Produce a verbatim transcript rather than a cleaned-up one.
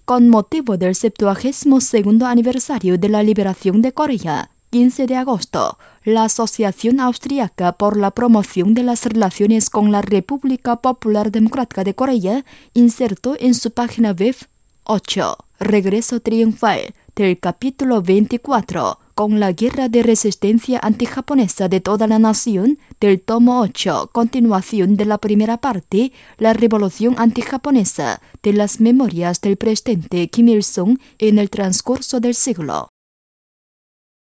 con motivo del septuagésimo segundo aniversario de la liberación de Corea, quince de agosto, la Asociación Austriaca por la Promoción de las Relaciones con la República Popular Democrática de Corea insertó en su página web ocho. Regreso triunfal del capítulo veinticuatro con la guerra de resistencia antijaponesa de toda la nación del tomo ocho, continuación de la primera parte, la revolución antijaponesa de las memorias del presidente Kim Il-sung en el transcurso del siglo.